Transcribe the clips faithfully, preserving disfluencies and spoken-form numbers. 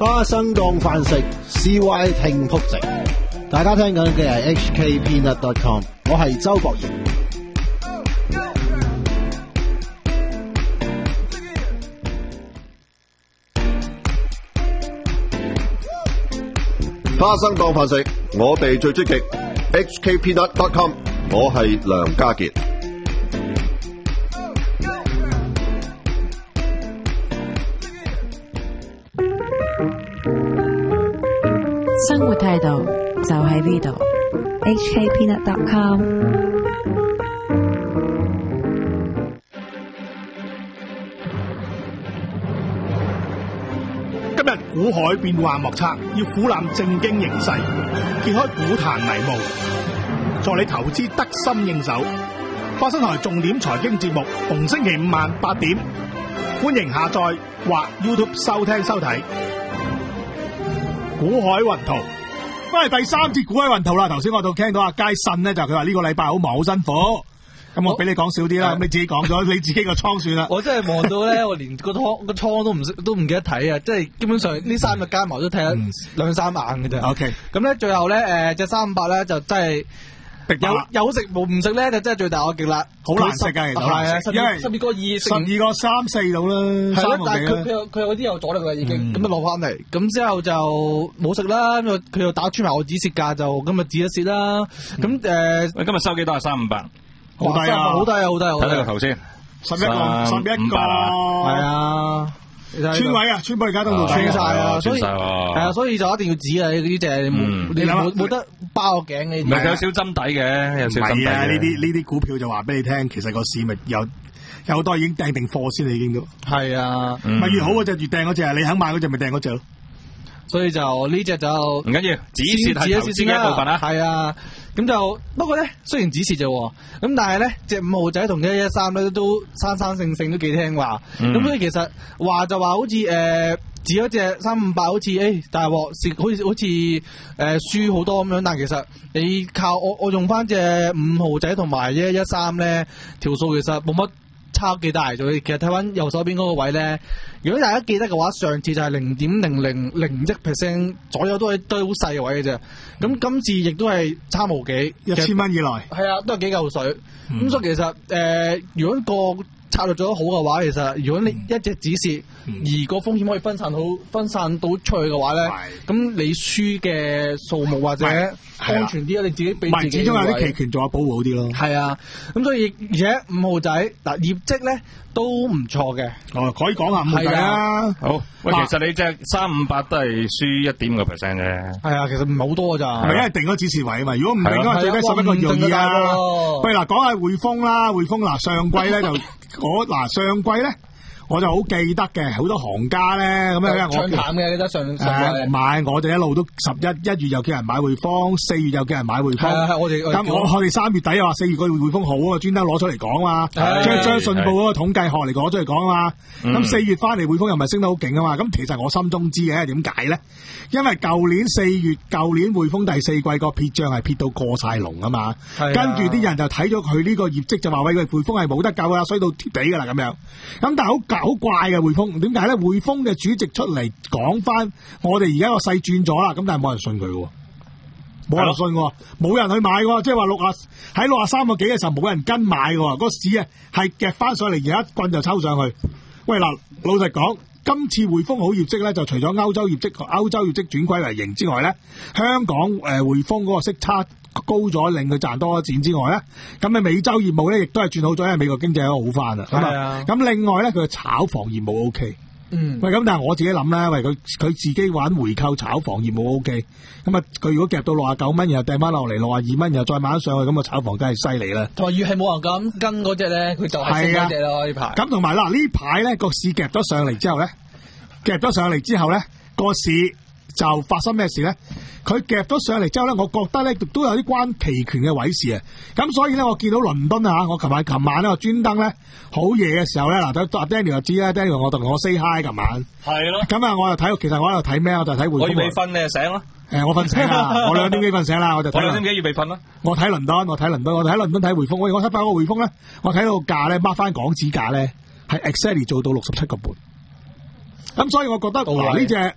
花生當飯食 ，C Y 聽仆直。大家聽緊嘅係 H K Peanut dot com， 我係周博賢。 花生當飯食，我哋最積極。H K Peanut dot com， 我係梁家傑。 生活態度就喺呢度 ，H K Peanut dot com。 今日股海變幻莫測，要俯瞰正經形勢，揭開股壇迷霧，助你投資得心應手。花生台重點財經節目，逢星期五晚八點，歡迎下載或 YouTube 收聽收睇。股海雲圖，翻嚟第三節股海雲圖啦。頭先我度聽到阿佳信咧，就佢話呢個禮拜好忙好辛苦，咁我俾你講少啲啦。咁你自己講咗你自己個倉算啦。 我真係望到咧，我連個倉個倉都唔識，都唔記得睇啊！即係基本上呢三日加埋都睇咗兩三眼嘅啫。O K， 咁咧最後咧誒隻三五八咧就真係。有有食冇唔食咧，就真係最大惡極啦， 好難食噶，其實係啊，因為十二個二， 十二個三四到啦， 係咯，但係佢佢佢有啲有阻力啦，已經咁就落翻嚟，咁之後就冇食啦，咁佢又打穿埋我止蝕價，就今日止一蝕啦，咁誒， 喂，今日收幾多啊？三五八， 好低啊，好低啊，好低啊！ 睇睇個頭先， 十一個，十一個， 係啊。 村位啊，村位而家都冇穿晒啊，所以係啊，所以就一定要止啊！呢隻你冇冇得包個頸嘅， 唔係有少針底嘅，有少針底啊！呢啲呢啲股票就話俾你聽，其實個市咪有有好多已經訂定貨先，你已經都係啊， 咪越好嗰隻越訂嗰隻，你肯買嗰隻咪訂嗰隻咯。 所以就呢隻就唔緊要，止蝕係投資嘅一部分啦。 係啊，咁就不過咧，雖然止蝕啫，咁但係咧隻五號仔同一一三咧都生生性性都幾聽話。咁、嗯、所以其實話就話好似誒止咗隻三五八，好似誒大鑊蝕，好似好似誒輸好多咁樣。但係其實你靠我我用翻隻五號仔同埋一一三咧條數，其實冇乜差幾大咗。其實睇翻右手邊嗰個位咧。如果大家記得嘅話，上次就係零點零零零一 percent 左右，都係都係好細嘅位嘅啫。咁今次亦都係差無幾， 一千蚊以內， 係啊，都係幾嚿水。咁、 嗯、所以其實誒、呃，如果個策略做得好嘅話，其實如果你一隻止蝕，嗯、而個風險可以分散到分散到出去嘅話咧，咁你輸嘅數目或者安全啲啊，你自己俾自己。 始終有啲期權做下保護好啲咯。 係啊，咁所以而且五號仔嗱業績咧都唔錯嘅。 哦，可以講下五號仔啊。 好，喂，其實你隻三五八都係輸一點五個 percent 啫。 係啊，其實唔係好多咋。 係因為定咗指示位啊嘛。如果唔定嘅話，最低十一個二二啊。喂，嗱，講下匯豐啦，匯豐嗱上季咧就我嗱上季咧。我就好記得嘅，好多行家咧咁樣，我唱淡嘅記得上上誒買，我哋一路都十一一月又叫人買匯豐，四月又叫人買匯豐。 係係我哋咁我我哋三月底又話四月個匯豐好啊，專登攞出嚟講啊，將將信報嗰個統計學嚟攞出嚟講啊。咁四月翻嚟匯豐又咪升得好勁啊嘛。咁其實我心中知嘅，點解咧？因為舊年四月，舊年匯豐第四季個撇帳係撇到過晒龍啊嘛。跟住啲人就睇咗佢呢個業績就話喂，佢匯豐係冇得救啊，衰到貼地噶啦咁樣。咁但係好好怪嘅匯豐，點解咧？匯豐嘅主席出嚟講翻，我哋而家個勢轉咗啦，咁但係冇人信佢喎，冇人信喎，冇人去買喎，即係話六啊喺六啊三個幾嘅時候冇人跟買喎，個市啊係夾翻上嚟，而家一棍就抽上去。喂嗱，老實講，今次匯豐好業績咧，就除咗歐洲業績、歐洲業績轉虧為盈之外咧，香港誒匯豐嗰個息差高咗，令佢賺多咗錢之外咧，咁啊美洲業務咧亦都係轉好咗，因為美國經濟都好翻啦。係啊，咁另外咧佢嘅炒房業務 O K。嗯，喂，咁但係我自己諗咧，喂佢佢自己玩回購炒房業務 O K。咁啊，佢如果夾到六啊九蚊，然後掟翻落嚟六啊二蚊，然後再買上去，咁啊炒房梗係犀利啦。 同埋越係冇人咁跟嗰隻咧，佢就係升嗰隻咯呢排。咁同埋嗱呢排咧個市夾咗上嚟之後咧，夾咗上嚟之後咧個市就發生咩事咧？佢夾咗上嚟之後咧，我覺得咧都有啲關期權嘅位事啊。咁所以咧，我見到倫敦啊，我琴晚琴晚咧，我專登咧好夜嘅時候咧，嗱，阿 Daniel 就知啦 ，Daniel 我同我 say hi 琴晚。係咯。咁啊，我又睇，其實我喺度睇咩？我就睇匯豐。我預備瞓，你就醒咯。 誒，我瞓醒啦，我兩點幾瞓醒啦，我就睇。我兩點幾預備瞓啦。我睇倫敦，我睇倫敦，我睇倫敦睇匯豐。我我睇翻個匯豐咧，我睇到個價咧，mark 翻港紙價咧，係 exactly 做到六十七個半。咁所以我覺得嗱呢隻。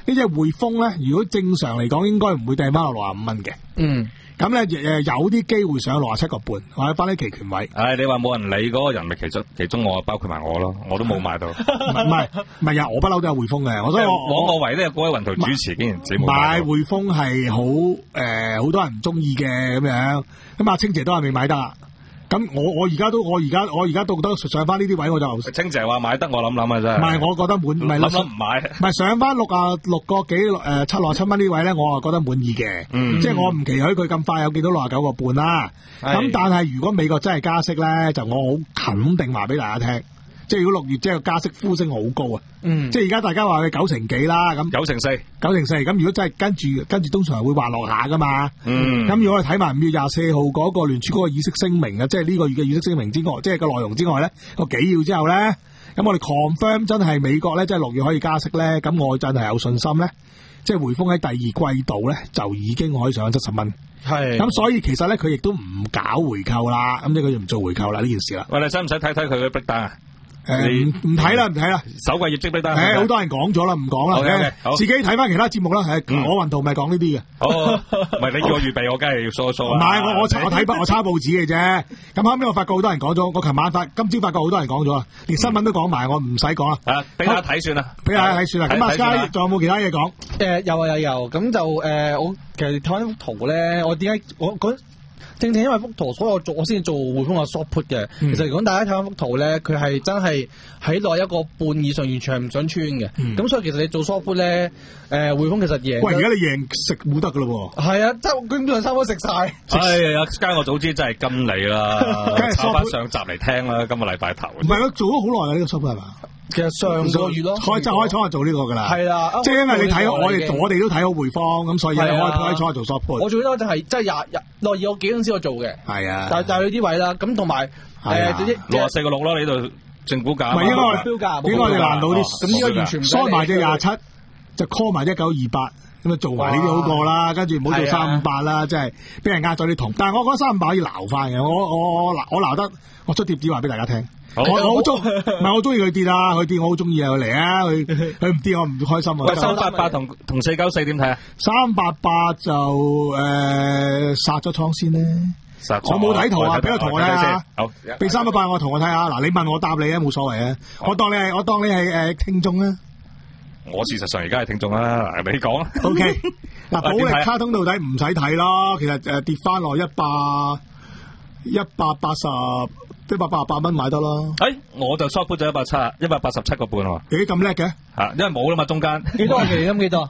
呢隻匯豐咧，如果正常嚟講，應該唔會掟翻落六十五蚊嘅。 嗯。 咁咧誒有啲機會上六十七個半，或者翻啲期權位。 唉，你話冇人理嗰個人，咪其中其中我包括埋我咯，我都冇買到。 唔係唔係啊，我不嬲都有匯豐嘅，我所以我我我唯呢個嗰位雲圖主持竟然自己冇買到。 買匯豐係好誒，好多人唔中意嘅咁樣。咁阿清姐都係未買得。咁我我而家都我而家我而家到得上翻呢啲位我就清姐話買得，我諗諗啊真係。 唔係，我覺得滿唔係諗諗唔買。 唔係上翻六啊六個幾誒七六七蚊呢位咧，我啊覺得滿意嘅。 嗯， 即係我唔期許佢咁快有見到六啊九個半啦。咁但係如果美國真係加息咧，就我好肯定話俾大家聽。即係如果六月即係加息呼聲好高啊！ 嗯， 即係而家大家話佢九成幾啦，咁九成四， 九成四，咁如果真係跟住跟住，通常會滑落下噶嘛。 嗯， 咁如果我哋睇埋五月廿四號嗰個聯儲嗰個議息聲明啊，即係呢個月嘅議息聲明之外，即係個內容之外咧，個紀要之後咧，咁我哋 confirm 真係美國咧，即係六月可以加息咧，咁我真係有信心咧，即係匯豐喺第二季度咧就已經可以上七十蚊。 係， 咁所以其實咧佢亦都唔搞回購啦，咁即係佢就唔做回購啦呢件事啦。 喂，你使唔使睇睇佢嘅 break down 啊？ 誒，唔唔睇啦，唔睇啦， 首季業績俾得。 誒，好多人講咗啦，唔講啦。 Okay, okay, 好自己睇翻其他節目啦。誒，我雲圖咪講呢啲嘅。 好，唔係你叫我預備，我梗係要梳一梳啦。 唔係，我我查我睇筆，我抄報紙嘅啫。咁後尾我發覺好多人講咗，我琴晚發，今朝發覺好多人講咗啦，連新聞都講埋，我唔使講啦。 啊，俾大家睇算啦， 俾大家睇算啦。咁阿 Sky 仲有冇其他嘢講？ 誒，有啊有有，咁就誒，我其實睇翻幅圖咧，我點解我嗰？正正因為幅圖，所以我做我先做匯豐嘅 short put 嘅。 嗯、 其實如果大家睇翻幅圖咧，佢係真係喺內一個半以上，完全係唔想穿嘅。咁、嗯、所以其實你做 short put 咧，誒、呃、匯豐其實贏。喂， 而家你贏食冇得噶咯喎。係啊，即係基本上差唔多食晒。 哎呀，家我早知真係跟你啦，抄翻上集嚟聽啦，今個禮拜頭。 唔係咯，做咗好耐啦呢個 short put 係嘛？ 其實上個月咯， 開就開初就做呢個噶啦， 係啦， 即係因為你睇我哋我哋都睇好匯豐，咁所以開開初做 short put。 我最多就係即係廿廿內二個幾公司我做嘅， 係啊， 但但係呢啲位啦，咁同埋誒六十四個六咯，你度正股價， 唔係應該標價， 應該你難到啲， 咁呢個完全收埋隻廿七，就 call 埋一九二八，咁啊做埋呢啲好過啦，跟住唔好做三五八啦，即係俾人呃咗啲銅。但係我覺得三五八可以撈翻嘅，我我我我撈得，我出貼紙話俾大家聽。我我好中，唔係我中意佢跌啊！佢跌我好中意啊！佢嚟啊！佢佢唔跌我唔開心啊！ 喂，三八八同同四九四點睇啊？ 三八八就誒殺咗倉先咧，我冇睇圖啊！俾個圖我睇下，好，俾三八八我圖我睇下。嗱，你問我答你啊，冇所謂啊！我當你係我當你係誒聽眾啊！ 我事實上而家係聽眾啦，你講啊 O K， 嗱，保力卡通到底唔使睇咯，其實誒跌翻落一百一百八十。一百八十八蚊買得咯， 誒，我就 short put 咗一百七，一百八十七個半喎。 咦，咁叻嘅？ 吓，因為冇啦嘛，中間幾多期金幾多？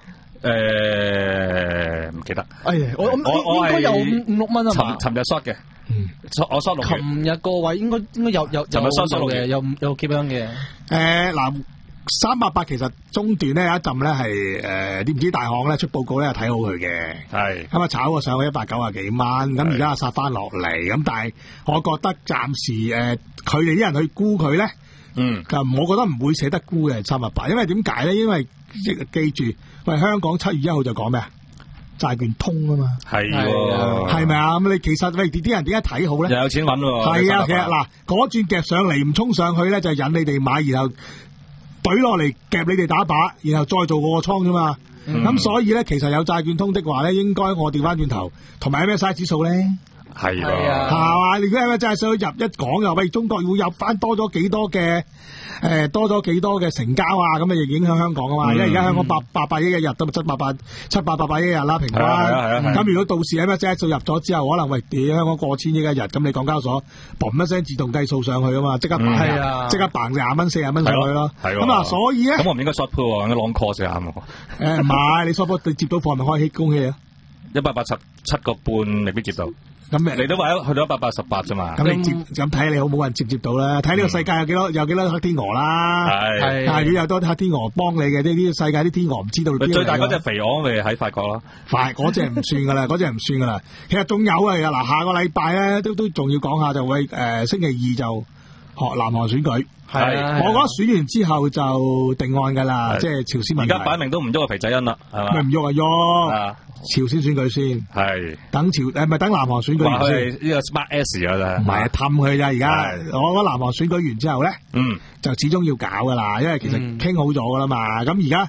誒，唔記得。 哎呀，我我應該有五五六蚊啊嘛。 尋尋日 short 嘅，我 short 六。 尋日個位應該應該有有有嘅，有有幾蚊嘅。 誒，嗱。三八八其實中段咧有一陣咧係誒啲唔知大行咧出報告咧睇好佢嘅，係咁啊炒過上去一百九啊幾蚊，咁而家殺翻落嚟，咁但係我覺得暫時誒佢哋啲人去沽佢咧，嗯，咁我覺得唔會捨得沽嘅三八八，因為點解咧？因為記住，喂香港七月一號就講咩啊？債券通啊嘛，係喎，係咪啊？咁你其實喂啲人點解睇好咧？ 又有錢揾喎， 係啊，其實嗱嗰轉夾上嚟唔衝上去咧，就引你哋買，然後懟落嚟夾你哋打靶，然後再做個倉啫嘛。咁、嗯、所以咧，其實有債券通的話咧，應該我調翻轉頭，同埋 M S I 指數咧，係啊，係嘛？如果 M S I 想入一講又喂，中國會入翻多咗幾多嘅？誒、呃，多咗幾多嘅成交啊？咁啊，亦影響香港啊嘛。嗯、因為而家香港八八百億一日都七八百七八八百億一日啦，平均。咁、啊啊、如果到時 M S I 數入咗之後，可能喂，屌香港過千億一日，咁你港交所嘣一聲自動計數上去啊嘛，即刻即、嗯、刻嘭廿蚊四十蚊上去咯。咁啊，所以咧， 咁我唔應該 short put 喎，應該 long call 先啱喎。 誒唔係，你 short put 你接到貨咪開喜恭喜啊！ 一百八十七個半未必接到。咁你都話去到一百八十八啫嘛？ 咁你接咁睇你好冇人接接到啦？睇呢個世界有幾多有幾多黑天鵝啦？係，但係如果有多啲黑天鵝幫你嘅，呢啲世界啲天鵝唔知道。 最大嗰隻肥鵝咪喺法國咯。快嗰隻唔算噶啦，嗰隻唔算噶啦。其實仲有啊，嗱下個禮拜咧都都仲要講下，就會誒、呃、星期二就學南韓選舉。係，我覺得選完之後就定案噶啦，即係朝鮮問題。 而家擺明都唔喐個肥仔恩啦，係嘛？ 咪唔喐啊喐！朝鮮選舉先，係等朝誒，唔係等南韓選舉完先。 呢個 smart S 啊，真係唔係氹佢咋而家。我覺得南韓選舉完之後咧，嗯，就始終要搞噶啦，因為其實傾好咗噶啦嘛。咁而家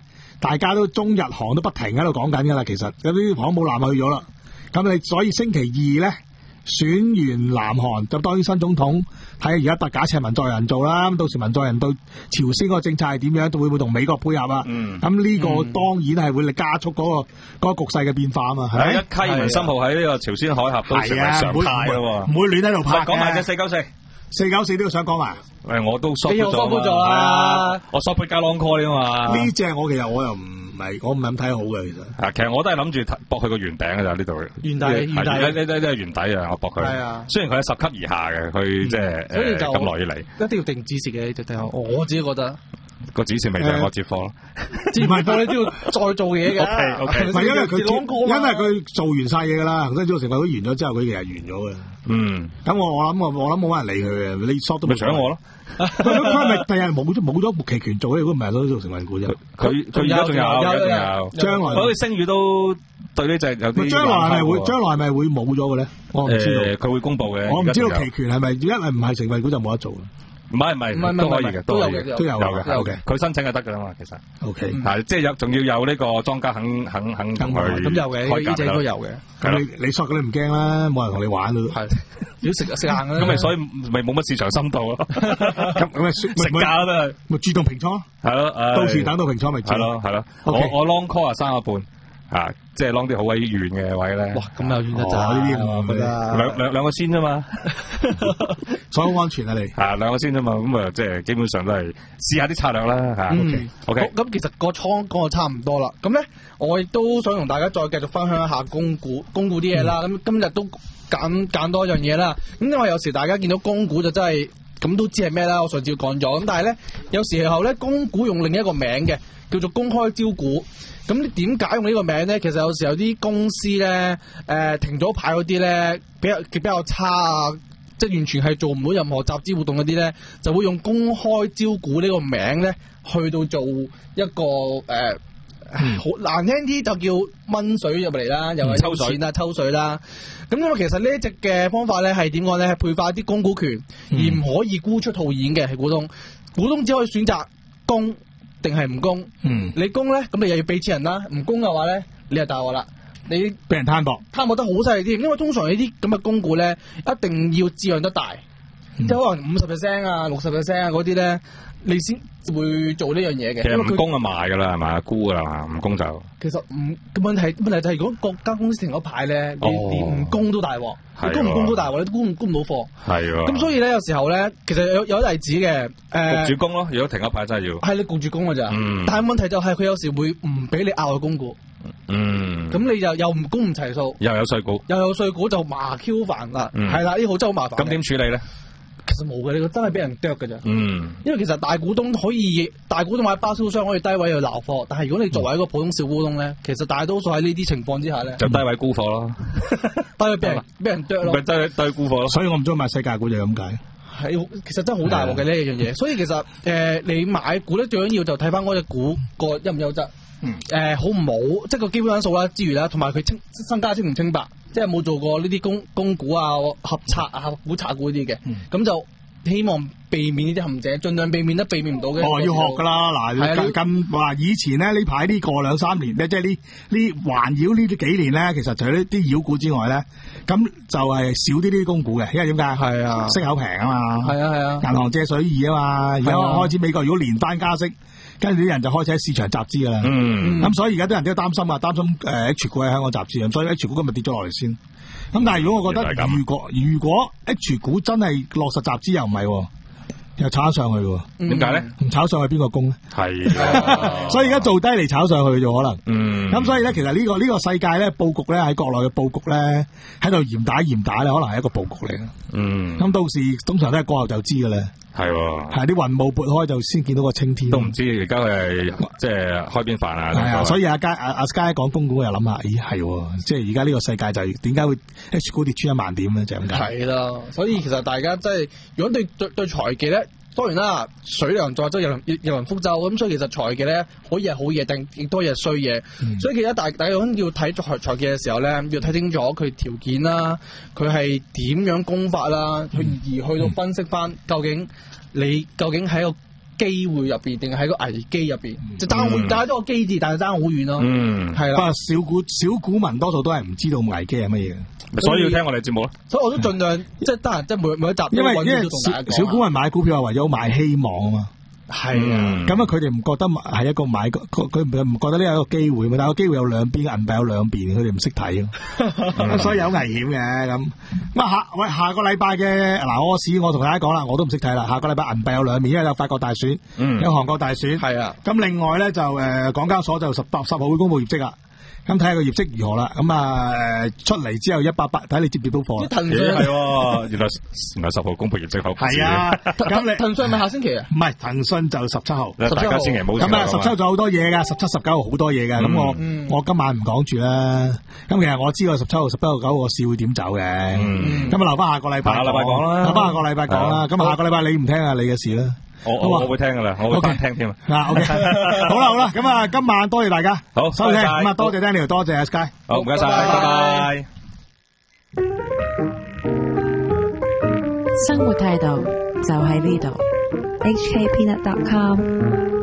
大家都中日韓都不停喺度講緊噶啦。其實有啲航母艦去咗啦，咁你所以星期二咧選完南韓就當然新總統，睇下而家特假設文在寅做啦。咁到時文在寅對朝鮮嗰個政策係點樣，會唔會同美國配合啊？ 嗯， 咁呢個當然係會加速嗰、嗰個嗰個局勢嘅變化啊嘛。係一溪文森號喺呢個朝鮮海峽都成為常態咯， 唔會亂喺度拍。 講埋隻四九四。 四九四都要想講埋， 誒我都 short 咗啦， 我 short 加 long call 啊嘛。 呢隻我其實我又唔係，我唔係咁睇好嘅其實。 啊，其實我都係諗住駁佢個圓頂㗎咋呢度。 圓底，圓底， 呢呢呢係圓底啊！我駁佢。係啊，雖然佢係十級以下嘅，佢即係誒咁耐以嚟。 一定要定指示嘅，就睇下我自己覺得。 個指示未定，我接貨咯。 接埋貨你都要再做嘢嘅。 O K， 唔係因為佢因為佢做完晒嘢㗎啦，跟住成份會完咗之後，佢其實完咗嘅。嗯。咁我我諗我我諗冇乜人理佢嘅，你 short 都咪搶我咯。 佢係咪第日冇咗冇咗期權做咧？如果唔係都做成份股啫。 佢佢而家仲有，而家仲有。將來好似星宇都對呢隻有啲。 將來係咪會將來係咪會冇咗嘅咧？我唔知道。 誒，佢會公佈嘅。 我唔知道期權係咪，因為唔係成份股就冇得做。 唔係唔係，都可以嘅，都有嘅， 都有嘅，有嘅。佢申請就得噶啦嘛，其實。 O K， 係即係有，仲要有呢個莊家肯肯肯同佢。 咁有嘅，呢隻都有嘅。 咁你你索佢你唔驚啦，冇人同你玩咯。 係，要食食硬啦。 咁咪所以咪冇乜市場深度咯。 咁咁咪食價都係咪主動平倉？ 係咯， 到時等到平倉咪。 係咯係咯。我我 long call 啊三個半。啊，即係 long 啲好鬼遠嘅位咧。 哇，咁又遠得滯呢啲我覺得兩兩兩個先啫嘛， 所以好安全啊你。 啊，兩個先啫嘛，咁啊，即係基本上都係試下啲策略啦嚇。 嗯 OK， 咁其實個倉講就差唔多啦。咁咧，我亦都想同大家再繼續分享一下供股供股啲嘢啦。咁、嗯、今日都揀揀多一樣嘢啦。咁因為有時大家見到供股就真係咁都知係咩啦。我上次講咗，咁但係咧有時候咧供股用另一個名嘅，叫做公開招股。咁你點解用呢個名咧？其實有時有啲公司咧，誒、呃、停咗牌嗰啲咧，比較比較差啊，即係完全係做唔到任何集資活動嗰啲咧，就會用公開招股呢個名咧，去到做一個誒，好、呃嗯、難聽啲就叫掹水入嚟啦，又係抽錢啦、抽水啦。咁因為其實呢一隻嘅方法咧係點講咧？係配發啲供股權，嗯、而唔可以沽出套現嘅，係股東。股東只可以選擇供定係唔供？嗯，你供咧，咁你又要俾錢人啦；唔供嘅話咧，你就大鑊啦，你俾人攤薄， 攤薄得好犀利添。因為通常呢啲咁嘅供股咧，一定要質量得大，嗯、即係可能五十 percent 啊、六十 percent 啊嗰啲咧，你先會做呢樣嘢嘅。 其實唔供就賣噶啦，係嘛？沽噶啦嘛，唔供就。 其實唔個問題，問題就係如果國家公司停咗牌咧，你連唔供都大鑊，你供唔供都大鑊，你都沽唔沽唔到貨。係喎。咁所以咧，有時候咧，其實有有例子嘅，誒、呃。焗住供咯，如果停咗牌真係要。係你焗住供噶咋？嗯。但係問題就係佢有時會唔俾你額外供股。嗯。咁你就又唔供唔齊數。 又有稅股。 又有稅股就麻 Q 煩啦。嗯。係啦，呢個真係好麻煩。 咁點處理咧？ 其實冇嘅，你個真係俾人啄嘅咋。 嗯， 因為其實大股東可以，大股東買包銷商可以低位去撈貨，但係如果你作為一個普通小股東咧，其實大多數喺呢啲情況之下咧， 就低位沽貨咯， 低位俾人俾人啄咯， 咪低低沽貨咯。 所以我唔中意買世界股就係咁解。 係，其實真係好大鑊嘅呢一樣嘢。所以其實誒、呃，你買股咧最緊要就睇翻嗰隻股個優唔優質，誒、嗯、好唔好，即係個基本因素啦之餘啦，同埋佢清身家清唔清白。即係冇做過呢啲供供股啊、合拆啊、合股拆股呢啲嘅，咁、嗯、就希望避免呢啲陷阱，盡量避免都避免唔到嘅。 哦，要學噶啦，嗱，咁話以前咧呢排呢個兩三年咧，即係呢呢環繞呢啲幾年咧，其實除咗呢啲妖股之外咧，咁就係少啲呢啲供股嘅，因為點解？係啊，息口平啊嘛，係啊係啊，銀行借水易啊嘛，而家開始美國如果連番加息。跟住啲人就開始喺市場集資噶啦，咁、嗯嗯、所以而家啲人都擔心啊，擔心誒 H 股喺香港集資，咁所以 H 股今日跌咗落嚟先。咁但係如果我覺得如果如果 H 股真係落實集資又唔係，又炒上去喎， 點解咧？ 唔炒上去邊個供咧？ 係、啊， 所以而家做低嚟炒上去就可能。咁、嗯、所以咧，其實呢、呢個呢、呢個世界咧佈局咧喺國內嘅佈局咧喺度嚴打嚴打咧，可能係一個佈局嚟嘅。嗯，咁到時通常都係過後就知噶啦。係喎，係啲雲霧撥開就先見到個青天。都唔知而家係即係開邊飯啊！係啊，所以阿佳阿阿 Sky 講供股又諗下，咦係，即係而家呢個世界就係點解會 H 股跌穿一萬點咧？就咁解。係啦，所以其實大家即係如果對對對財技咧，當然啦，水量載舟，又又人覆舟咁，所以其實財技咧可以係好嘢，定亦都係衰嘢。嗯、所以其實大大家要睇財財技嘅時候咧，要睇清楚佢條件啦，佢係點樣供法啦，去、嗯、而去到分析翻究竟你究竟喺個機會入邊，定係喺個危機入邊？就爭好，但係都個機字，但係爭好遠咯。 嗯， 係啦。 不過小股小股民多數都係唔知道危機係乜嘢嘅， 所以要聽我哋節目咯。 所以我都盡量即係得閒，即係每每一集都因為因為揾啲都同大家講小小股民買股票係為咗買希望啊嘛。 係啊， 咁啊，佢哋唔覺得係一個買，佢佢唔覺得呢係一個機會嘛？但係個機會有兩邊，銀幣有兩邊，佢哋唔識睇咯，所以有危險嘅咁。咁啊下喂下個禮拜嘅嗱，我市我同大家講啦，我都唔識睇啦。下個禮拜銀幣有兩面，因為有法國大選， 嗯， 有韓國大選， 係啊。 咁另外咧就誒港交所就十八十號會公布業績啦。咁睇下個業績如何啦，咁啊出嚟之後一百八，睇你接唔接到貨啦。 騰訊係喎，原來原來十號公布業績好。 係啊，咁你騰訊係咪下星期啊？ 唔係騰訊就十七號， 大家千祈唔好咁啊，十七號仲有好多嘢噶，十七、十九號好多嘢噶。咁我我今晚唔講住啦。咁其實我知道十七號、十七號、九號個市會點走嘅。咁啊留翻下個禮拜， 下個禮拜講啦， 留翻下個禮拜講啦。咁啊下個禮拜你唔聽啊，你嘅事啦。 我我我會聽噶啦，我會翻聽添啊。 嗱，OK，好啦好啦，咁啊今晚多謝大家， 好收聽，咁啊多謝 Daniel，多謝 Sky， 好唔該晒，拜拜。 生活態度就喺呢度，H K Peanut dot com。